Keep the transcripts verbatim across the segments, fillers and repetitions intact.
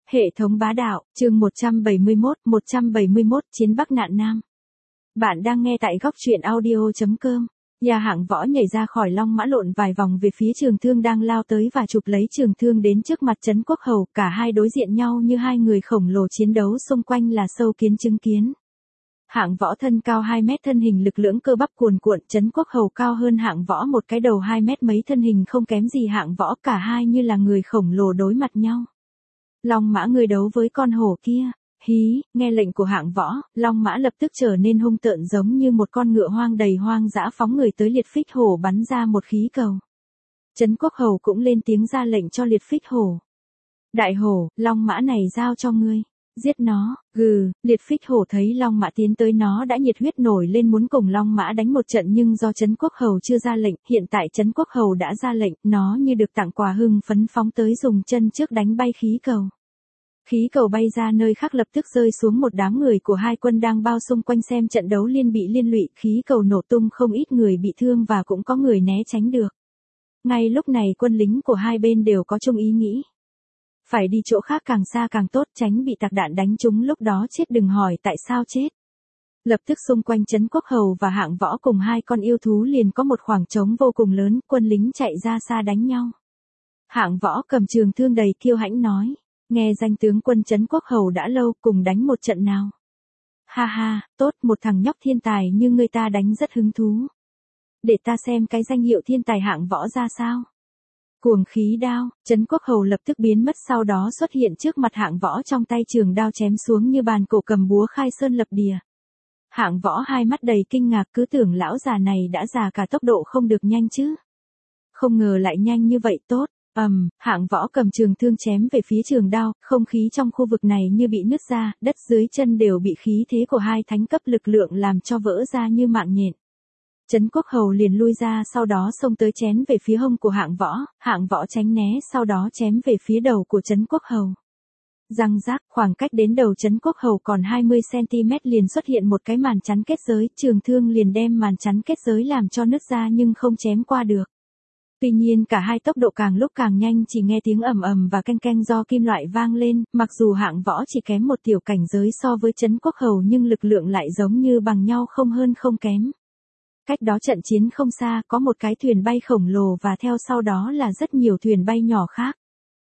Hệ thống bá đạo, chương một trăm bảy mươi mốt, một trăm bảy mươi mốt, Chiến Bắc nạn Nam. Bạn đang nghe tại góc truyện audio chấm com. Nhà Hạng Võ nhảy ra khỏi long mã lộn vài vòng về phía Trường Thương đang lao tới và chụp lấy Trường Thương đến trước mặt Trấn Quốc Hầu, cả hai đối diện nhau như hai người khổng lồ chiến đấu xung quanh là sâu kiến chứng kiến. Hạng Võ thân cao hai mét, thân hình lực lưỡng cơ bắp cuồn cuộn, Trấn Quốc Hầu cao hơn Hạng Võ một cái đầu hai mét mấy, thân hình không kém gì Hạng Võ, cả hai như là người khổng lồ đối mặt nhau. Long mã người đấu với con hổ kia. Hí, nghe lệnh của Hạng Võ, long mã lập tức trở nên hung tợn giống như một con ngựa hoang đầy hoang dã phóng người tới liệt phích hổ bắn ra một khí cầu. Trấn Quốc Hầu cũng lên tiếng ra lệnh cho liệt phích hổ. Đại hổ, long mã này giao cho ngươi. Giết nó, gừ, liệt phích hổ thấy long mã tiến tới nó đã nhiệt huyết nổi lên muốn cùng long mã đánh một trận, nhưng do Trấn Quốc Hầu chưa ra lệnh, hiện tại Trấn Quốc Hầu đã ra lệnh, nó như được tặng quà hưng phấn phóng tới dùng chân trước đánh bay khí cầu. Khí cầu bay ra nơi khác lập tức rơi xuống một đám người của hai quân đang bao xung quanh xem trận đấu liên bị liên lụy, khí cầu nổ tung, không ít người bị thương và cũng có người né tránh được. Ngay lúc này quân lính của hai bên đều có chung ý nghĩ. Phải đi chỗ khác càng xa càng tốt, tránh bị tạc đạn đánh trúng, lúc đó chết đừng hỏi tại sao chết. Lập tức xung quanh Trấn Quốc Hầu và Hạng Võ cùng hai con yêu thú liền có một khoảng trống vô cùng lớn, quân lính chạy ra xa đánh nhau. Hạng Võ cầm trường thương đầy kiêu hãnh nói, nghe danh tướng quân Trấn Quốc Hầu đã lâu, cùng đánh một trận nào. Ha ha, tốt, một thằng nhóc thiên tài như ngươi ta đánh rất hứng thú. Để ta xem cái danh hiệu thiên tài Hạng Võ ra sao. Cuồng khí đao, Trấn Quốc Hầu lập tức biến mất, sau đó xuất hiện trước mặt Hạng Võ, trong tay trường đao chém xuống như bàn cổ, cầm búa khai sơn lập địa. Hạng Võ hai mắt đầy kinh ngạc, cứ tưởng lão già này đã già cả, tốc độ không được nhanh chứ. Không ngờ lại nhanh như vậy, tốt. Ầm, um, Hạng Võ cầm trường thương chém về phía trường đao, không khí trong khu vực này như bị nứt ra, đất dưới chân đều bị khí thế của hai thánh cấp lực lượng làm cho vỡ ra như mạng nhện. Trấn Quốc Hầu liền lui ra, sau đó xông tới chém về phía hông của Hạng Võ, Hạng Võ tránh né, sau đó chém về phía đầu của Trấn Quốc Hầu. Răng rác, khoảng cách đến đầu Trấn Quốc Hầu còn hai mươi xăng ti mét liền xuất hiện một cái màn chắn kết giới, trường thương liền đem màn chắn kết giới làm cho nứt ra nhưng không chém qua được. Tuy nhiên cả hai tốc độ càng lúc càng nhanh, chỉ nghe tiếng ầm ầm và keng keng do kim loại vang lên, mặc dù Hạng Võ chỉ kém một tiểu cảnh giới so với Trấn Quốc Hầu nhưng lực lượng lại giống như bằng nhau, không hơn không kém. Cách đó trận chiến không xa, có một cái thuyền bay khổng lồ và theo sau đó là rất nhiều thuyền bay nhỏ khác.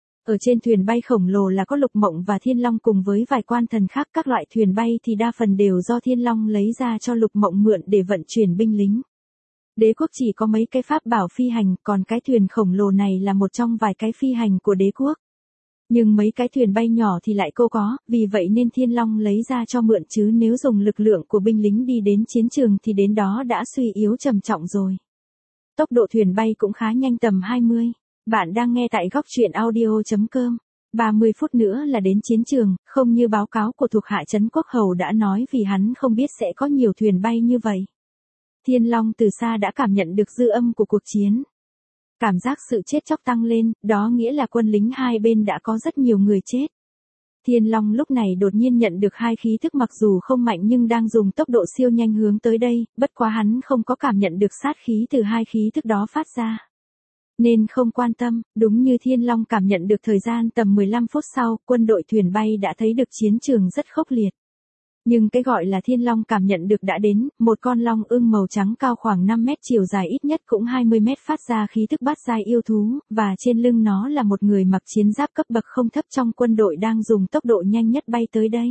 Ở trên thuyền bay khổng lồ là có Lục Mộng và Thiên Long cùng với vài quan thần khác, các loại thuyền bay thì đa phần đều do Thiên Long lấy ra cho Lục Mộng mượn để vận chuyển binh lính. Đế quốc chỉ có mấy cái pháp bảo phi hành, còn cái thuyền khổng lồ này là một trong vài cái phi hành của đế quốc. Nhưng mấy cái thuyền bay nhỏ thì lại cô có, vì vậy nên Thiên Long lấy ra cho mượn, chứ nếu dùng lực lượng của binh lính đi đến chiến trường thì đến đó đã suy yếu trầm trọng rồi. Tốc độ thuyền bay cũng khá nhanh, tầm hai mươi. Bạn đang nghe tại góc truyện audio chấm com. ba mươi phút nữa là đến chiến trường, không như báo cáo của thuộc hạ Trấn Quốc Hầu đã nói, vì hắn không biết sẽ có nhiều thuyền bay như vậy. Thiên Long từ xa đã cảm nhận được dư âm của cuộc chiến. Cảm giác sự chết chóc tăng lên, đó nghĩa là quân lính hai bên đã có rất nhiều người chết. Thiên Long lúc này đột nhiên nhận được hai khí thức, mặc dù không mạnh nhưng đang dùng tốc độ siêu nhanh hướng tới đây, bất quá hắn không có cảm nhận được sát khí từ hai khí thức đó phát ra. Nên không quan tâm, đúng như Thiên Long cảm nhận được, thời gian tầm mười lăm phút sau, quân đội thuyền bay đã thấy được chiến trường rất khốc liệt. Nhưng cái gọi là Thiên Long cảm nhận được đã đến, một con long ưng màu trắng cao khoảng năm mét, chiều dài ít nhất cũng hai mươi mét, phát ra khí thức bát giai yêu thú, và trên lưng nó là một người mặc chiến giáp cấp bậc không thấp trong quân đội đang dùng tốc độ nhanh nhất bay tới đây.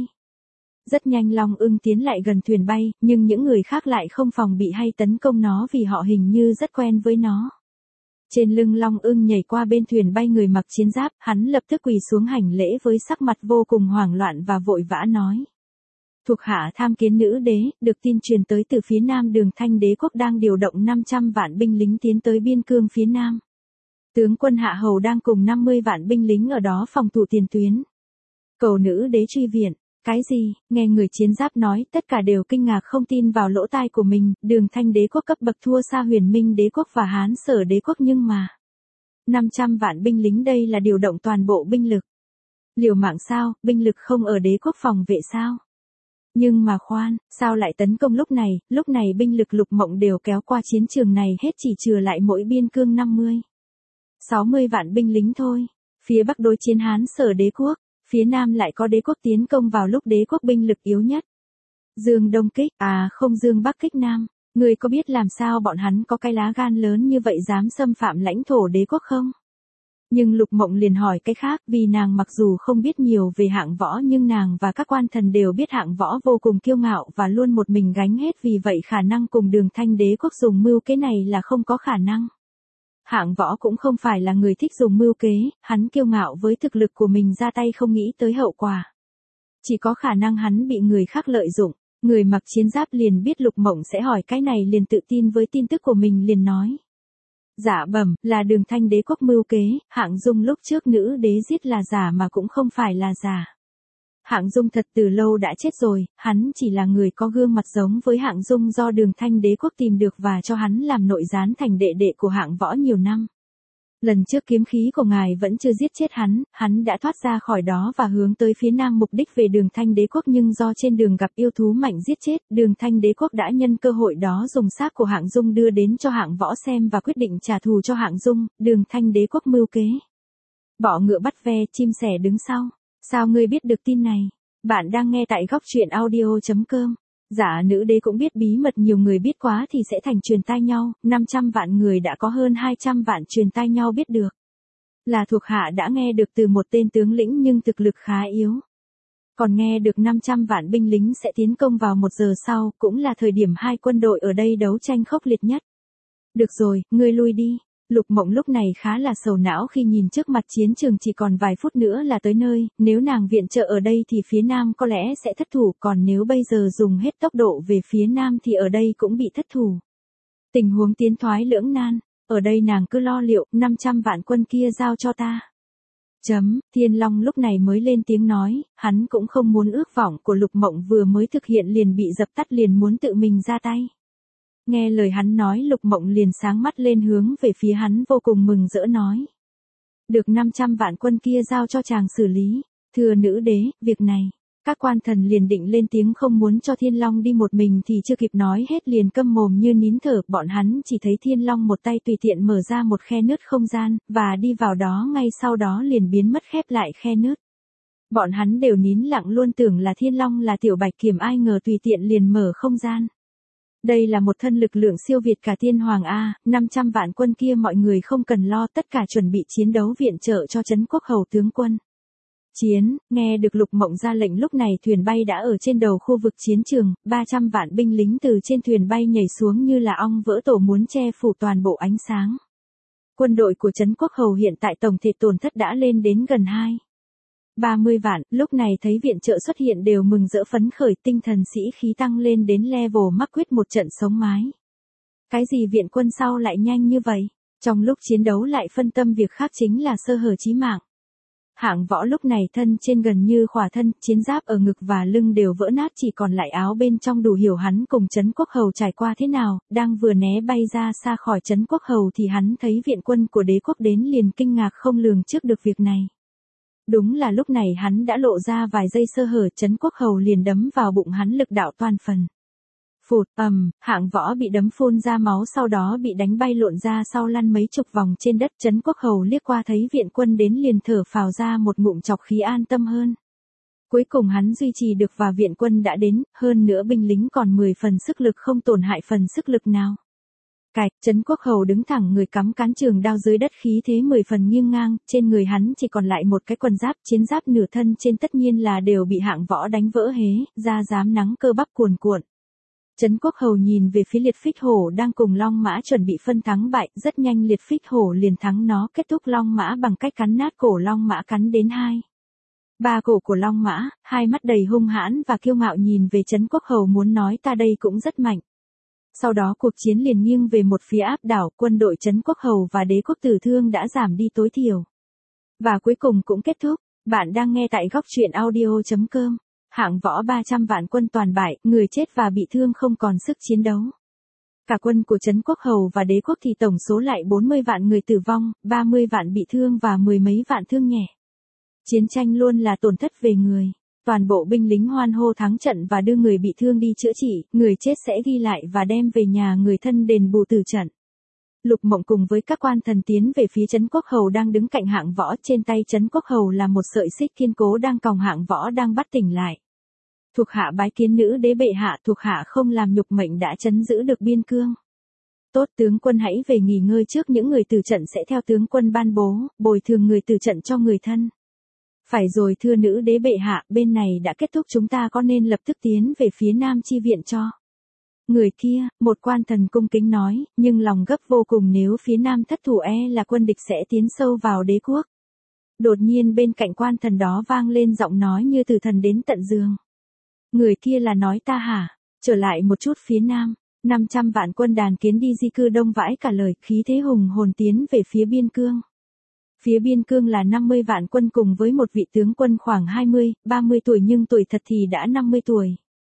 Rất nhanh long ưng tiến lại gần thuyền bay, nhưng những người khác lại không phòng bị hay tấn công nó vì họ hình như rất quen với nó. Trên lưng long ưng nhảy qua bên thuyền bay người mặc chiến giáp, hắn lập tức quỳ xuống hành lễ với sắc mặt vô cùng hoảng loạn và vội vã nói. Thuộc hạ tham kiến nữ đế, được tin truyền tới từ phía nam, Đường Thanh đế quốc đang điều động năm trăm vạn binh lính tiến tới biên cương phía nam. Tướng quân Hạ Hầu đang cùng năm mươi vạn binh lính ở đó phòng thủ tiền tuyến. Cầu nữ đế truy viện. Cái gì? Nghe người chiến giáp nói, tất cả đều kinh ngạc không tin vào lỗ tai của mình, Đường Thanh đế quốc cấp bậc thua xa Huyền Minh đế quốc và Hán Sở đế quốc, nhưng mà năm trăm vạn binh lính đây là điều động toàn bộ binh lực. Liều mạng sao, binh lực không ở đế quốc phòng vệ sao? Nhưng mà khoan, sao lại tấn công lúc này, lúc này binh lực Lục Mộng đều kéo qua chiến trường này hết, chỉ trừ lại mỗi biên cương năm mươi, sáu mươi vạn binh lính thôi. Phía Bắc đối chiến Hán Sở đế quốc, Phía Nam lại có đế quốc tiến công vào lúc đế quốc binh lực yếu nhất. Dương Đông kích, à không Dương Bắc kích Nam. Ngươi có biết làm sao bọn hắn có cái lá gan lớn như vậy dám xâm phạm lãnh thổ đế quốc không? Nhưng Lục Mộng liền hỏi cái khác, vì nàng mặc dù không biết nhiều về hạng võ nhưng nàng và các quan thần đều biết hạng võ vô cùng kiêu ngạo và luôn một mình gánh hết, vì vậy khả năng cùng Đường Thanh đế quốc dùng mưu kế này là không có khả năng. Hạng võ cũng không phải là người thích dùng mưu kế, hắn kiêu ngạo với thực lực của mình ra tay không nghĩ tới hậu quả. Chỉ có khả năng hắn bị người khác lợi dụng. Người mặc chiến giáp liền biết Lục Mộng sẽ hỏi cái này liền tự tin với tin tức của mình liền nói. Dạ bẩm, là Đường Thanh đế quốc mưu kế, Hạng Dung lúc trước nữ đế giết là giả mà cũng không phải là giả. Hạng Dung thật từ lâu đã chết rồi, hắn chỉ là người có gương mặt giống với Hạng Dung do Đường Thanh đế quốc tìm được và cho hắn làm nội gián thành đệ đệ của Hạng Võ nhiều năm. Lần trước kiếm khí của ngài vẫn chưa giết chết hắn, hắn đã thoát ra khỏi đó và hướng tới phía Nam mục đích về Đường Thanh đế quốc, nhưng do trên đường gặp yêu thú mạnh giết chết, Đường Thanh đế quốc đã nhân cơ hội đó dùng xác của Hạng Dung đưa đến cho Hạng Võ xem và quyết định trả thù cho Hạng Dung. Đường Thanh đế quốc mưu kế. Bọ ngựa bắt ve, chim sẻ đứng sau. Sao ngươi biết được tin này? Bạn đang nghe tại góc truyện audio chấm com. Dạ nữ đế cũng biết bí mật nhiều người biết quá thì sẽ thành truyền tai nhau, năm trăm vạn người đã có hơn hai trăm vạn truyền tai nhau biết được. Là thuộc hạ đã nghe được từ một tên tướng lĩnh nhưng thực lực khá yếu. Còn nghe được năm trăm vạn binh lính sẽ tiến công vào một giờ sau, cũng là thời điểm hai quân đội ở đây đấu tranh khốc liệt nhất. Được rồi, ngươi lui đi. Lục Mộng lúc này khá là sầu não khi nhìn trước mặt chiến trường chỉ còn vài phút nữa là tới nơi, nếu nàng viện trợ ở đây thì phía Nam có lẽ sẽ thất thủ, còn nếu bây giờ dùng hết tốc độ về phía Nam thì ở đây cũng bị thất thủ. Tình huống tiến thoái lưỡng nan, ở đây nàng cứ lo liệu, năm trăm vạn quân kia giao cho ta. Chấm, Thiên Long lúc này mới lên tiếng nói, hắn cũng không muốn ước vọng của Lục Mộng vừa mới thực hiện liền bị dập tắt, liền muốn tự mình ra tay. Nghe lời hắn nói Lục Mộng liền sáng mắt lên hướng về phía hắn vô cùng mừng rỡ nói. Được năm trăm vạn quân kia giao cho chàng xử lý, thưa nữ đế, việc này, các quan thần liền định lên tiếng không muốn cho Thiên Long đi một mình thì chưa kịp nói hết liền câm mồm như nín thở, bọn hắn chỉ thấy Thiên Long một tay tùy tiện mở ra một khe nứt không gian, và đi vào đó ngay sau đó liền biến mất khép lại khe nứt. Bọn hắn đều nín lặng luôn tưởng là Thiên Long là tiểu bạch kiểm, ai ngờ tùy tiện liền mở không gian. Đây là một thân lực lượng siêu việt cả Thiên Hoàng A, năm trăm vạn quân kia mọi người không cần lo, tất cả chuẩn bị chiến đấu viện trợ cho Trấn Quốc Hầu tướng quân. Chiến, nghe được Lục Mộng ra lệnh lúc này thuyền bay đã ở trên đầu khu vực chiến trường, ba trăm vạn binh lính từ trên thuyền bay nhảy xuống như là ong vỡ tổ muốn che phủ toàn bộ ánh sáng. Quân đội của Trấn Quốc Hầu hiện tại tổng thể tổn thất đã lên đến gần hai ba mươi vạn, lúc này thấy viện trợ xuất hiện đều mừng rỡ phấn khởi, tinh thần sĩ khí tăng lên đến level mắc quyết một trận sống mái. Cái gì viện quân sau lại nhanh như vậy? Trong lúc chiến đấu lại phân tâm việc khác chính là sơ hở chí mạng. Hạng Võ lúc này thân trên gần như khỏa thân, chiến giáp ở ngực và lưng đều vỡ nát, chỉ còn lại áo bên trong đủ hiểu hắn cùng Trấn Quốc Hầu trải qua thế nào, đang vừa né bay ra xa khỏi Trấn Quốc Hầu thì hắn thấy viện quân của đế quốc đến liền kinh ngạc không lường trước được việc này. Đúng là lúc này hắn đã lộ ra vài giây sơ hở, Trấn Quốc Hầu liền đấm vào bụng hắn lực đạo toàn phần. Phụt, ầm, um, Hạng Võ bị đấm phun ra máu, sau đó bị đánh bay lộn ra sau lăn mấy chục vòng trên đất. Trấn Quốc Hầu liếc qua thấy viện quân đến liền thở phào ra một ngụm trọc khí, an tâm hơn. Cuối cùng hắn duy trì được và viện quân đã đến, hơn nữa binh lính còn mười phần sức lực không tổn hại phần sức lực nào. Cạch, Trấn Quốc Hầu đứng thẳng người cắm cán trường đao dưới đất, khí thế mười phần nghiêng ngang, trên người hắn chỉ còn lại một cái quần giáp, chiến giáp nửa thân trên tất nhiên là đều bị Hạng Võ đánh vỡ hế, da dám nắng cơ bắp cuồn cuộn. Trấn Quốc Hầu nhìn về phía Liệt Phích Hổ đang cùng Long Mã chuẩn bị phân thắng bại, rất nhanh Liệt Phích Hổ liền thắng nó, kết thúc Long Mã bằng cách cắn nát cổ Long Mã, cắn đến hai ba cổ của Long Mã, hai mắt đầy hung hãn và kiêu ngạo nhìn về Trấn Quốc Hầu muốn nói ta đây cũng rất mạnh. Sau đó cuộc chiến liền nghiêng về một phía áp đảo, quân đội Trấn Quốc Hầu và đế quốc tử thương đã giảm đi tối thiểu. Và cuối cùng cũng kết thúc. Bạn đang nghe tại góc truyện audio chấm com. Hạng Võ ba trăm vạn quân toàn bại, người chết và bị thương không còn sức chiến đấu. Cả quân của Trấn Quốc Hầu và đế quốc thì tổng số lại bốn mươi vạn người tử vong, ba mươi vạn bị thương và mười mấy vạn thương nhẹ. Chiến tranh luôn là tổn thất về người. Toàn bộ binh lính hoan hô thắng trận và đưa người bị thương đi chữa trị, người chết sẽ ghi lại và đem về nhà người thân đền bù tử trận. Lục Mộng cùng với các quan thần tiến về phía Trấn Quốc Hầu đang đứng cạnh Hạng Võ, trên tay Trấn Quốc Hầu là một sợi xích kiên cố đang còng Hạng Võ đang bắt tỉnh lại. Thuộc hạ bái kiến nữ đế bệ hạ, thuộc hạ không làm nhục mệnh đã trấn giữ được biên cương. Tốt, tướng quân hãy về nghỉ ngơi trước, những người từ trận sẽ theo tướng quân ban bố, bồi thường người từ trận cho người thân. Phải rồi thưa nữ đế bệ hạ, bên này đã kết thúc, chúng ta có nên lập tức tiến về phía nam chi viện cho? Người kia, một quan thần cung kính nói, nhưng lòng gấp vô cùng, nếu phía nam thất thủ e là quân địch sẽ tiến sâu vào đế quốc. Đột nhiên bên cạnh quan thần đó vang lên giọng nói như từ thần đến tận giường. Người kia là nói ta hả? Trở lại một chút, phía nam, năm trăm vạn quân đàn kiến đi di cư đông vãi cả lời, khí thế hùng hồn tiến về phía biên cương. Phía biên cương là năm mươi vạn quân cùng với một vị tướng quân khoảng hai mươi, ba mươi tuổi nhưng tuổi thật thì đã năm mươi tuổi.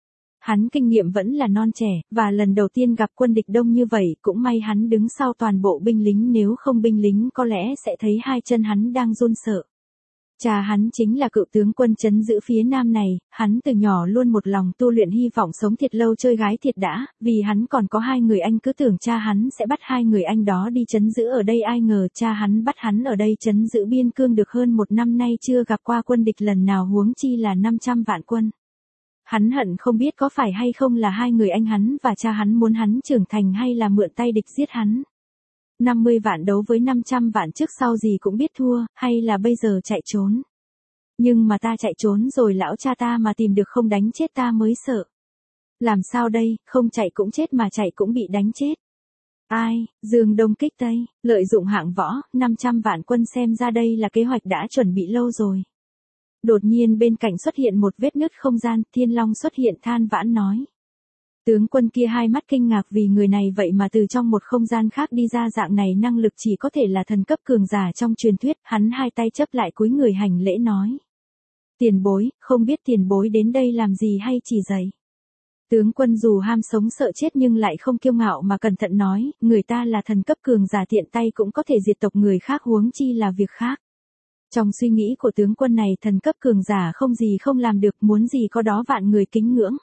Hắn kinh nghiệm vẫn là non trẻ, và lần đầu tiên gặp quân địch đông như vậy, cũng may hắn đứng sau toàn bộ binh lính, nếu không binh lính có lẽ sẽ thấy hai chân hắn đang run sợ. Cha hắn chính là cựu tướng quân trấn giữ phía nam này, hắn từ nhỏ luôn một lòng tu luyện, hy vọng sống thiệt lâu chơi gái thiệt đã, vì hắn còn có hai người anh, cứ tưởng cha hắn sẽ bắt hai người anh đó đi trấn giữ ở đây, ai ngờ cha hắn bắt hắn ở đây trấn giữ biên cương được hơn một năm nay chưa gặp qua quân địch lần nào, huống chi là năm trăm vạn quân. Hắn hận không biết có phải hay không là hai người anh hắn và cha hắn muốn hắn trưởng thành hay là mượn tay địch giết hắn. năm mươi vạn đấu với năm trăm vạn trước sau gì cũng biết thua, hay là bây giờ chạy trốn. Nhưng mà ta chạy trốn rồi lão cha ta mà tìm được không đánh chết ta mới sợ. Làm sao đây, không chạy cũng chết mà chạy cũng bị đánh chết. Ai, Dương Đông kích Tây, lợi dụng Hạng Võ, năm trăm vạn quân, xem ra đây là kế hoạch đã chuẩn bị lâu rồi. Đột nhiên bên cạnh xuất hiện một vết nứt không gian, Thiên Long xuất hiện than vãn nói. Tướng quân kia hai mắt kinh ngạc vì người này vậy mà từ trong một không gian khác đi ra, dạng này năng lực chỉ có thể là thần cấp cường giả trong truyền thuyết, hắn hai tay chấp lại cúi người hành lễ nói. Tiền bối, không biết tiền bối đến đây làm gì hay chỉ dạy. Tướng quân dù ham sống sợ chết nhưng lại không kiêu ngạo mà cẩn thận nói, người ta là thần cấp cường giả tiện tay cũng có thể diệt tộc người khác, huống chi là việc khác. Trong suy nghĩ của tướng quân này, thần cấp cường giả không gì không làm được, muốn gì có đó, vạn người kính ngưỡng.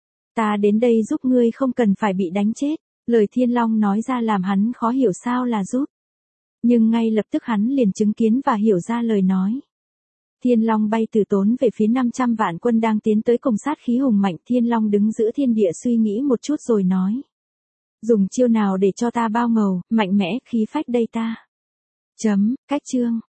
Ta đến đây giúp ngươi, không cần phải bị đánh chết. Lời Thiên Long nói ra làm hắn khó hiểu sao là giúp. Nhưng ngay lập tức hắn liền chứng kiến và hiểu ra lời nói. Thiên Long bay từ tốn về phía năm trăm vạn quân đang tiến tới cùng sát khí hùng mạnh. Thiên Long đứng giữa thiên địa suy nghĩ một chút rồi nói. Dùng chiêu nào để cho ta bao ngầu, mạnh mẽ, khí phách đây ta. Chấm, cách chương.